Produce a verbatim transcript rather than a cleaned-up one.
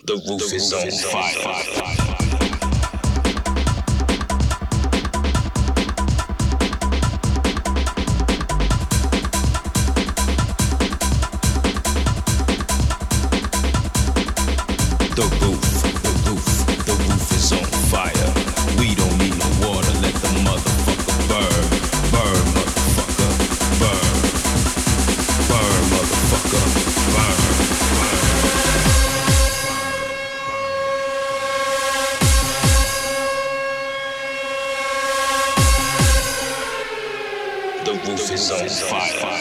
The roof is on fire. The roof, the roof, the roof is on fire. We don't need no water, let the motherfucker burn. Burn, motherfucker, burn. Burn, motherfucker, burn. Burn. The roof is on fire.